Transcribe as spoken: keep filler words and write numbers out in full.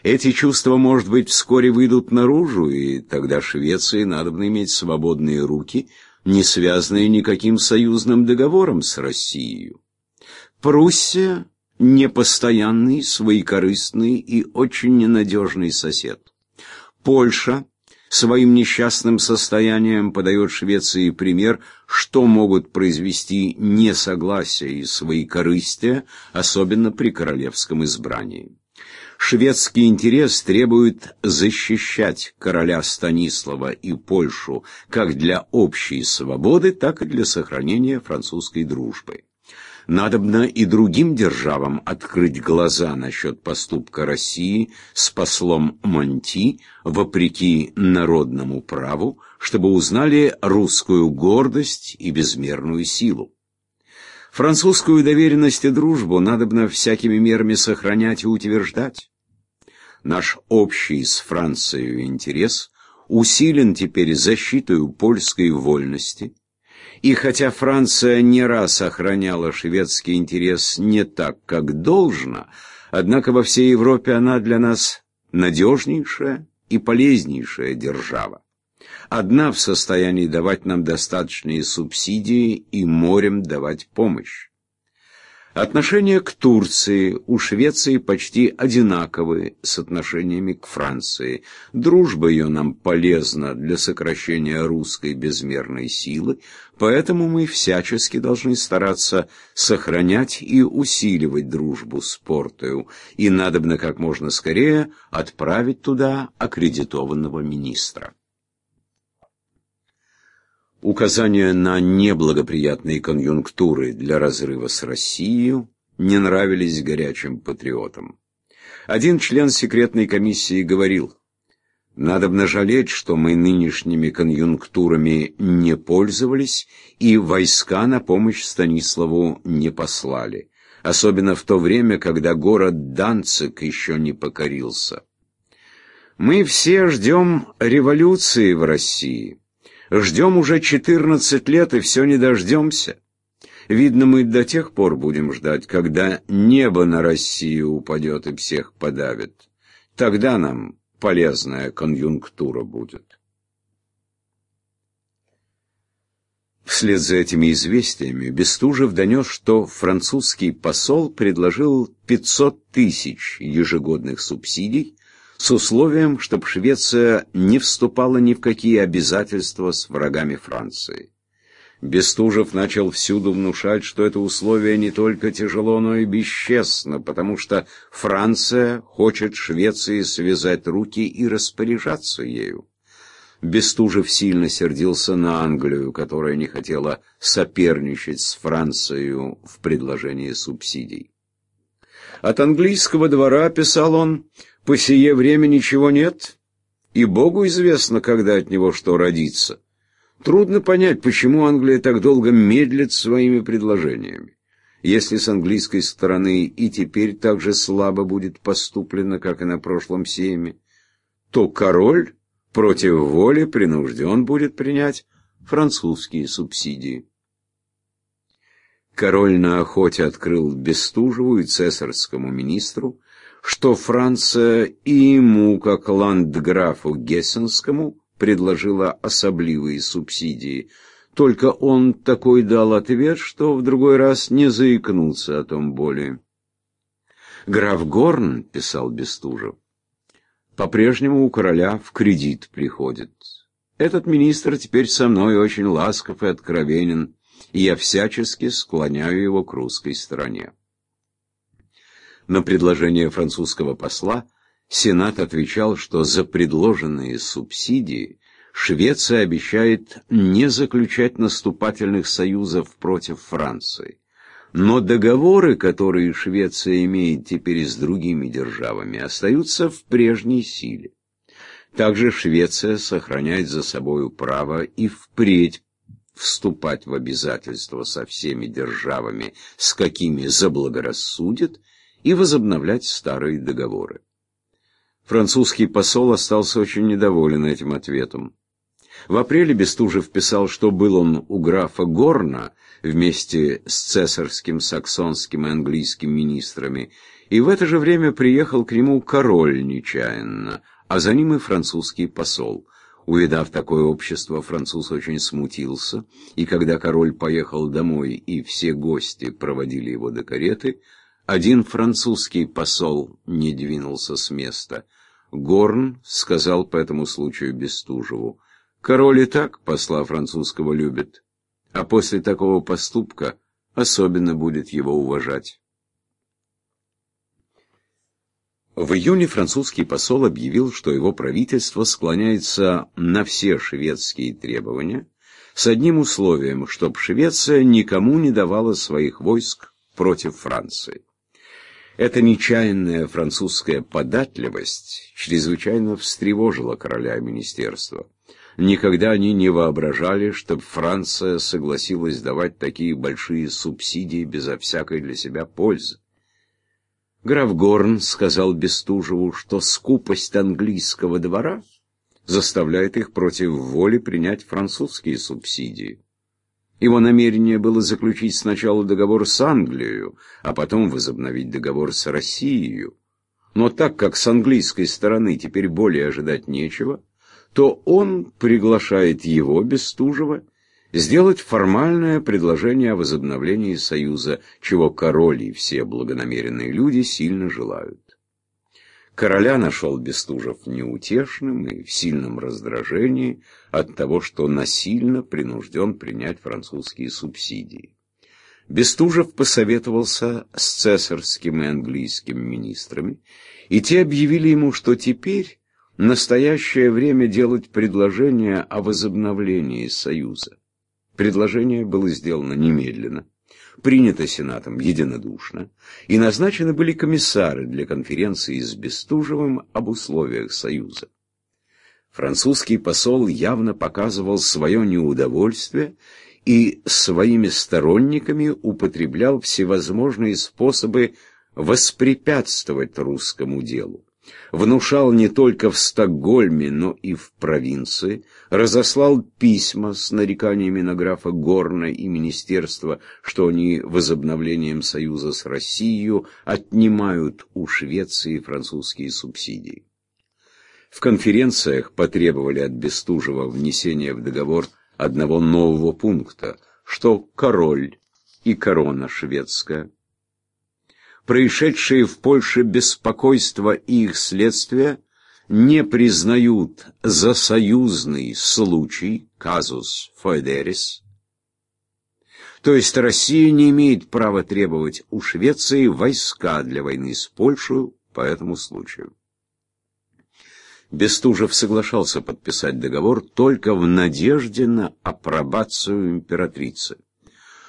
Эти чувства, может быть, вскоре выйдут наружу, и тогда Швеции надобно иметь свободные руки, не связанные никаким союзным договором с Россией. Пруссия – непостоянный, своекорыстный и очень ненадежный сосед. Польша своим несчастным состоянием подает Швеции пример, что могут произвести несогласие и своекорыстие, особенно при королевском избрании. Шведский интерес требует защищать короля Станислава и Польшу как для общей свободы, так и для сохранения французской дружбы. Надобно и другим державам открыть глаза насчет поступка России с послом Монти вопреки народному праву, чтобы узнали русскую гордость и безмерную силу. Французскую доверенность и дружбу надобно всякими мерами сохранять и утверждать. Наш общий с Францией интерес усилен теперь защитой польской вольности. И хотя Франция не раз охраняла шведский интерес не так, как должно, однако во всей Европе она для нас надежнейшая и полезнейшая держава. Одна в состоянии давать нам достаточные субсидии и морем давать помощь. Отношения к Турции у Швеции почти одинаковы с отношениями к Франции. Дружба ее нам полезна для сокращения русской безмерной силы, поэтому мы всячески должны стараться сохранять и усиливать дружбу с Портою, и надобно как можно скорее отправить туда аккредитованного министра. Указания на неблагоприятные конъюнктуры для разрыва с Россией не нравились горячим патриотам. Один член секретной комиссии говорил: «Надобно жалеть, что мы нынешними конъюнктурами не пользовались и войска на помощь Станиславу не послали, особенно в то время, когда город Данциг еще не покорился. Мы все ждем революции в России». Ждем уже четырнадцать лет и все не дождемся. Видно, мы до тех пор будем ждать, когда небо на Россию упадет и всех подавит. Тогда нам полезная конъюнктура будет. Вслед за этими известиями Бестужев донес, что французский посол предложил пятьсот тысяч ежегодных субсидий, с условием, чтобы Швеция не вступала ни в какие обязательства с врагами Франции. Бестужев начал всюду внушать, что это условие не только тяжело, но и бесчестно, потому что Франция хочет Швеции связать руки и распоряжаться ею. Бестужев сильно сердился на Англию, которая не хотела соперничать с Францией в предложении субсидий. От английского двора, писал он, по сие время ничего нет, и Богу известно, когда от него что родится. Трудно понять, почему Англия так долго медлит своими предложениями. Если с английской стороны и теперь так же слабо будет поступлено, как и на прошлом сейме, то король против воли принужден будет принять французские субсидии. Король на охоте открыл Бестужеву и цесарскому министру, что Франция и ему, как ландграфу Гессенскому, предложила особливые субсидии. Только он такой дал ответ, что в другой раз не заикнулся о том более. «Граф Горн, — писал Бестужев, — по-прежнему у короля в кредит приходит. Этот министр теперь со мной очень ласков и откровенен, и я всячески склоняю его к русской стороне». На предложение французского посла Сенат отвечал, что за предложенные субсидии Швеция обещает не заключать наступательных союзов против Франции. Но договоры, которые Швеция имеет теперь с другими державами, остаются в прежней силе. Также Швеция сохраняет за собою право и впредь вступать в обязательства со всеми державами, с какими заблагорассудит, и возобновлять старые договоры. Французский посол остался очень недоволен этим ответом. В апреле Бестужев писал, что был он у графа Горна вместе с цесарским, саксонским и английским министрами, И в это же время приехал к нему король нечаянно, а за ним и французский посол. Увидав такое общество, француз очень смутился, и когда король поехал домой и все гости проводили его до кареты, один французский посол не двинулся с места. Горн сказал по этому случаю Бестужеву: «Король и так посла французского любит, а после такого поступка особенно будет его уважать». В июне французский посол объявил, что его правительство склоняется на все шведские требования, с одним условием, чтобы Швеция никому не давала своих войск против Франции. Эта нечаянная французская податливость чрезвычайно встревожила короля и министерство. Никогда они не воображали, чтобы Франция согласилась давать такие большие субсидии безо всякой для себя пользы. Граф Горн сказал Бестужеву, что скупость английского двора заставляет их против воли принять французские субсидии. Его намерение было заключить сначала договор с Англией, а потом возобновить договор с Россией. Но так как с английской стороны теперь более ожидать нечего, то он приглашает его, Бестужева, сделать формальное предложение о возобновлении союза, чего король и все благонамеренные люди сильно желают. Короля нашел Бестужев неутешным и в сильном раздражении от того, что насильно принужден принять французские субсидии. Бестужев посоветовался с цесарским и английским министрами, и те объявили ему, что теперь настоящее время делать предложение о возобновлении союза. Предложение было сделано немедленно, принято Сенатом единодушно, и назначены были комиссары для конференции с Бестужевым об условиях союза. Французский посол явно показывал свое неудовольствие и своими сторонниками употреблял всевозможные способы воспрепятствовать русскому делу. Внушал не только в Стокгольме, но и в провинции, разослал письма с нареканиями на графа Горна и министерство, что они возобновлением союза с Россией отнимают у Швеции французские субсидии. В конференциях потребовали от Бестужева внесения в договор одного нового пункта, что король и корона шведская, происшедшие в Польше беспокойство и их следствия, не признают за союзный случай, казус фоедерис, то есть Россия не имеет права требовать у Швеции войска для войны с Польшей по этому случаю. Бестужев соглашался подписать договор только в надежде на апробацию императрицы.